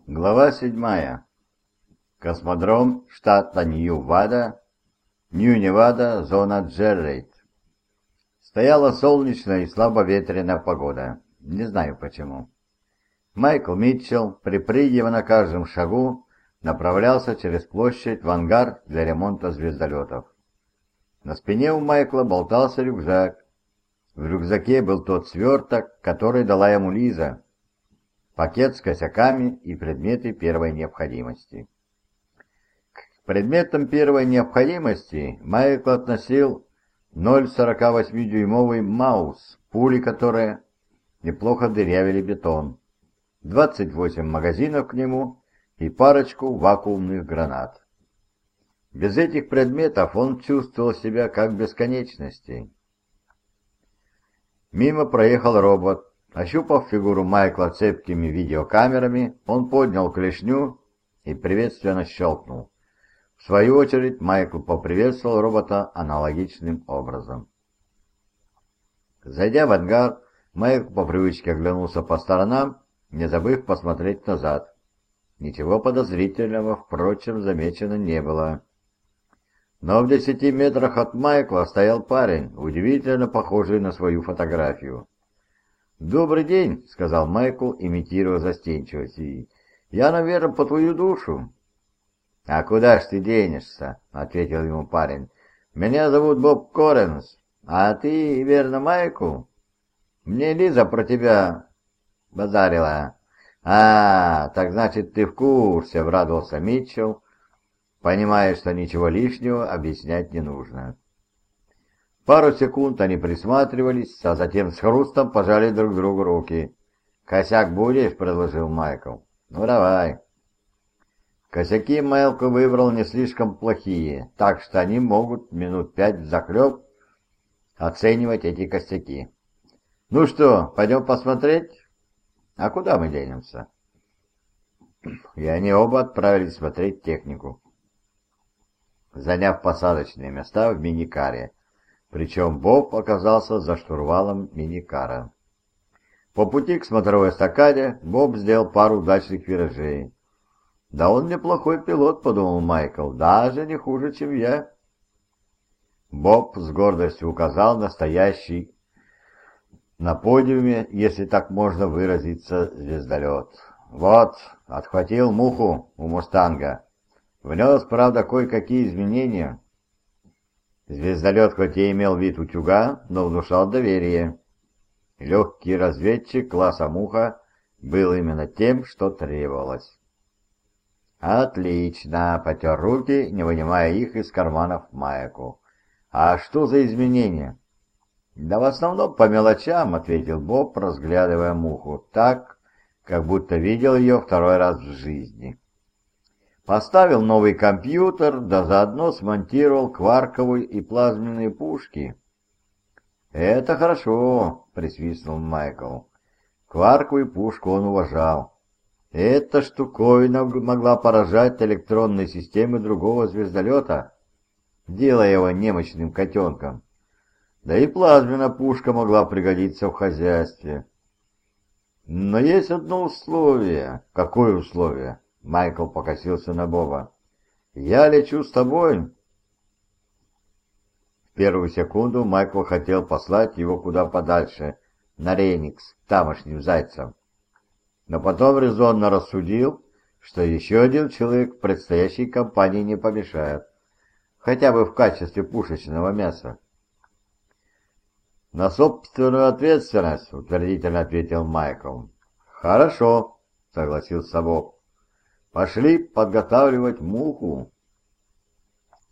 Глава 7. Космодром штата Нью-Невада, зона Джеррейд. Стояла солнечная и слабоветренная погода. Не знаю почему. Майкл Митчелл, припрыгивая на каждом шагу, направлялся через площадь в ангар для ремонта звездолетов. На спине у Майкла болтался рюкзак. В рюкзаке был тот сверток, который дала ему Лиза. Пакет с косяками и предметы первой необходимости. К предметам первой необходимости Майкл относил 0,48-дюймовый Маус, пули которой неплохо дырявили бетон, 28 магазинов к нему и парочку вакуумных гранат. Без этих предметов он чувствовал себя как в бесконечности. Мимо проехал робот. Ощупав фигуру Майкла цепкими видеокамерами, он поднял клешню и приветственно щелкнул. В свою очередь Майкл поприветствовал робота аналогичным образом. Зайдя в ангар, Майкл по привычке оглянулся по сторонам, не забыв посмотреть назад. Ничего подозрительного, впрочем, замечено не было. Но в 10 метрах от Майкла стоял парень, удивительно похожий на свою фотографию. «Добрый день», — сказал Майкл, имитируя застенчивость. «Я, наверное, по твою душу». «А куда ж ты денешься?» — ответил ему парень. «Меня зовут Боб Коренс. А ты, верно, Майкл? Мне Лиза про тебя базарила». Так значит, ты в курсе», — обрадовался Митчелл, понимая, что ничего лишнего объяснять не нужно. Пару секунд они присматривались, а затем с хрустом пожали друг другу руки. «Косяк будешь?» — предложил Майкл. «Ну, давай». Косяки Майкл выбрал не слишком плохие, так что они могут минут 5 взахлеб оценивать эти косяки. «Ну что, пойдем посмотреть?» «А куда мы денемся?» И они оба отправились смотреть технику, заняв посадочные места в миникаре. Причем Боб оказался за штурвалом миникара. По пути к смотровой эстакаде Боб сделал пару удачных виражей. «Да он неплохой пилот», — подумал Майкл, — «даже не хуже, чем я». Боб с гордостью указал на стоящий на подиуме, если так можно выразиться, звездолет. «Вот, отхватил муху у «Мустанга». Внес, правда, кое-какие изменения». Звездолет хоть и имел вид утюга, но внушал доверие. Легкий разведчик класса «Муха» был именно тем, что требовалось. «Отлично!» — потер руки, не вынимая их из карманов Майкл. «А что за изменения?» «Да в основном по мелочам», — ответил Боб, разглядывая муху, так, как будто видел ее второй раз в жизни. Поставил новый компьютер, да заодно смонтировал кварковые и плазменные пушки. «Это хорошо», — присвистнул Майкл. Кварковую пушку он уважал. Эта штуковина могла поражать электронные системы другого звездолета, делая его немощным котенком. Да и плазменная пушка могла пригодиться в хозяйстве. Но есть одно условие. Какое условие? Майкл покосился на Боба. «Я лечу с тобой». В первую секунду Майкл хотел послать его куда подальше, на Реникс, тамошним зайцам. Но потом резонно рассудил, что еще один человек в предстоящей кампании не помешает, хотя бы в качестве пушечного мяса. «На собственную ответственность», — утвердительно ответил Майкл. «Хорошо», — согласился Боб. «Пошли подготавливать муху».